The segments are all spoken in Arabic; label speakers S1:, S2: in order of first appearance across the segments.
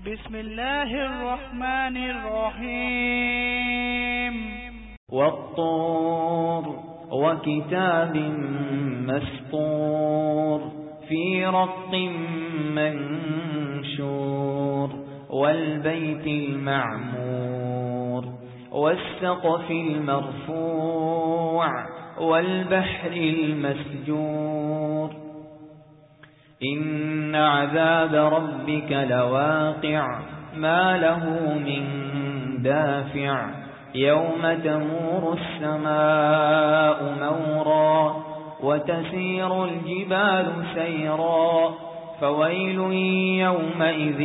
S1: بسم الله الرحمن الرحيم.
S2: والطور وكتاب مسطور في رق منشور والبيت المعمور والسقف المرفوع والبحر المسجور إن عذاب ربك لواقع ما له من دافع يوم تمور السماء مورا وتسير الجبال سيرا فويل يومئذ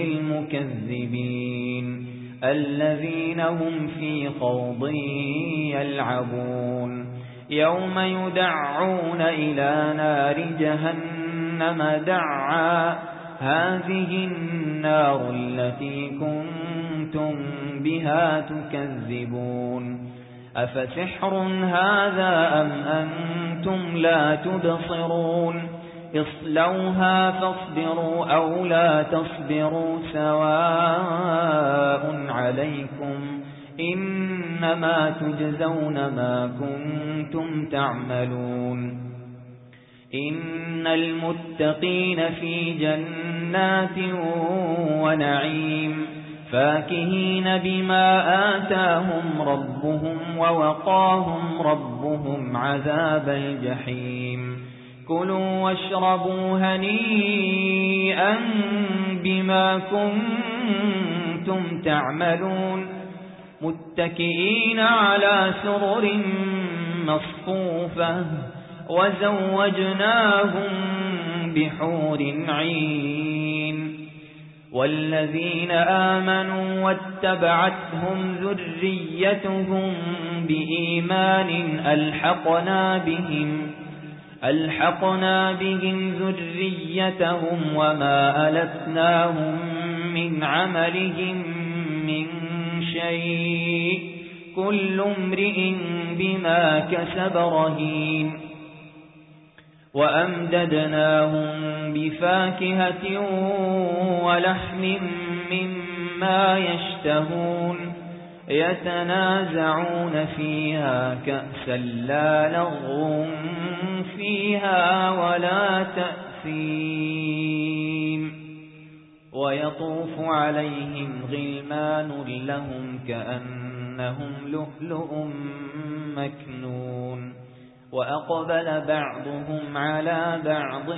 S2: للمكذبين الذين هم في خوض يلعبون يوم يدعون إلى نار جهنم دعا هذه النار التي كنتم بها تكذبون أفسحر هذا أم أنتم لا تبصرون اصلوها فاصبروا أو لا تصبروا سواء عليكم إنما تجزون ما كنتم تعملون إن المتقين في جنات ونعيم فاكهين بما آتاهم ربهم ووقاهم ربهم عذاب الجحيم كلوا واشربوا هنيئا بما كنتم تعملون متكئين على سرر مصفوفة وزوجناهم بحور عين والذين آمنوا واتبعتهم ذريتهم بإيمان ألحقنا بهم ذريتهم وما ألتناهم من عملهم من شيء كل امرئ بما كسب رهين وأمددناهم بفاكهة ولحم مما يشتهون يتنازعون فيها كأسا لا لغو فيها ولا تأثيم ويطوف عليهم غلمان لهم كأنهم لؤلؤ مكنون وأقبل بعضهم على بعض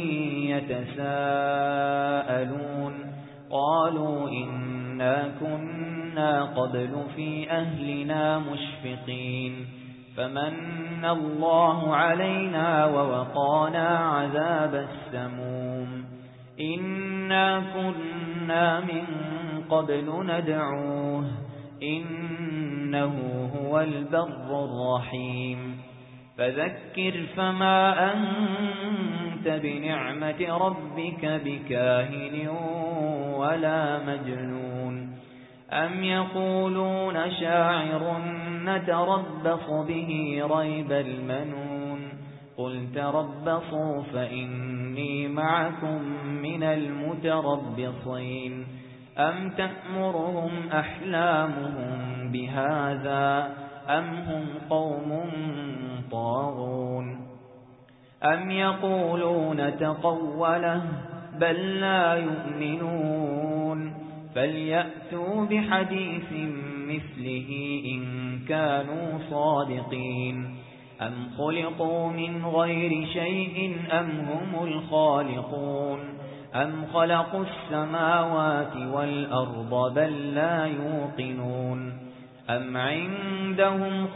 S2: يتساءلون قالوا إنا كنا قبل في أهلنا مشفقين فمن الله علينا ووقانا عذاب السموم إنا كنا من قبل ندعوه إنه هو البر الرحيم فذكر فما أنت بنعمة ربك بكاهن ولا مجنون أم يقولون شاعر نتربص به ريب المنون قل تربصوا فإني معكم من المتربصين أم تأمرهم أحلامهم بهذا أم هم قوم طاغون أم يقولون تقوله بل لا يؤمنون فليأتوا بحديث مثله إن كانوا صادقين أم خلقوا من غير شيء أم هم الخالقون أم خلقوا السماوات والأرض بل لا يوقنون أم عندهم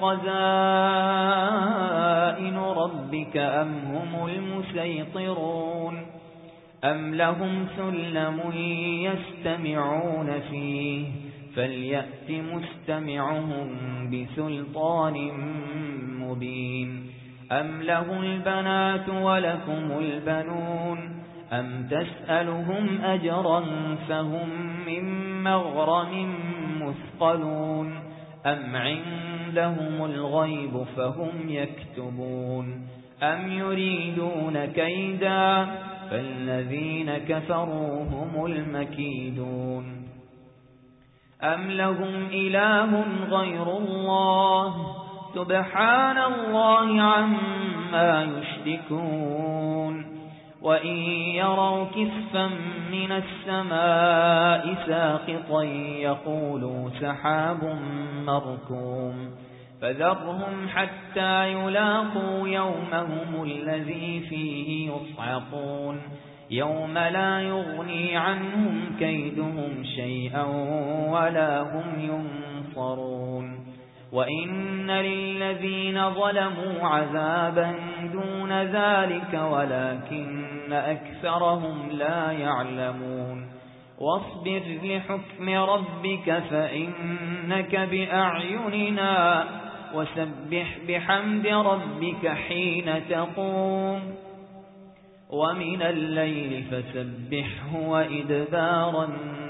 S2: خزائن ربك أم هم المسيطرون أم لهم سلم يستمعون فيه فليأت مستمعهم بسلطان مبين أم له البنات ولكم البنون أم تسألهم أجرا فهم من مغرم مثقلون أم عندهم الغيب فهم يكتبون أم يريدون كيدا فالذين كفروا هم المكيدون أم لهم إله غير الله سبحان الله عما يشركون وإن يروا كسفا من السماء ساقطا يقولوا سحاب مركوم فذرهم حتى يلاقوا يومهم الذي فيه يصعقون يوم لا يغني عنهم كيدهم شيئا ولا هم ينصرون وإن للذين ظلموا عذابا دون ذلك ولكن أكثرهم لا يعلمون واصبر لحكم ربك فإنك بأعيننا وسبح بحمد ربك حين تقوم ومن الليل فسبحه وإدبار النجوم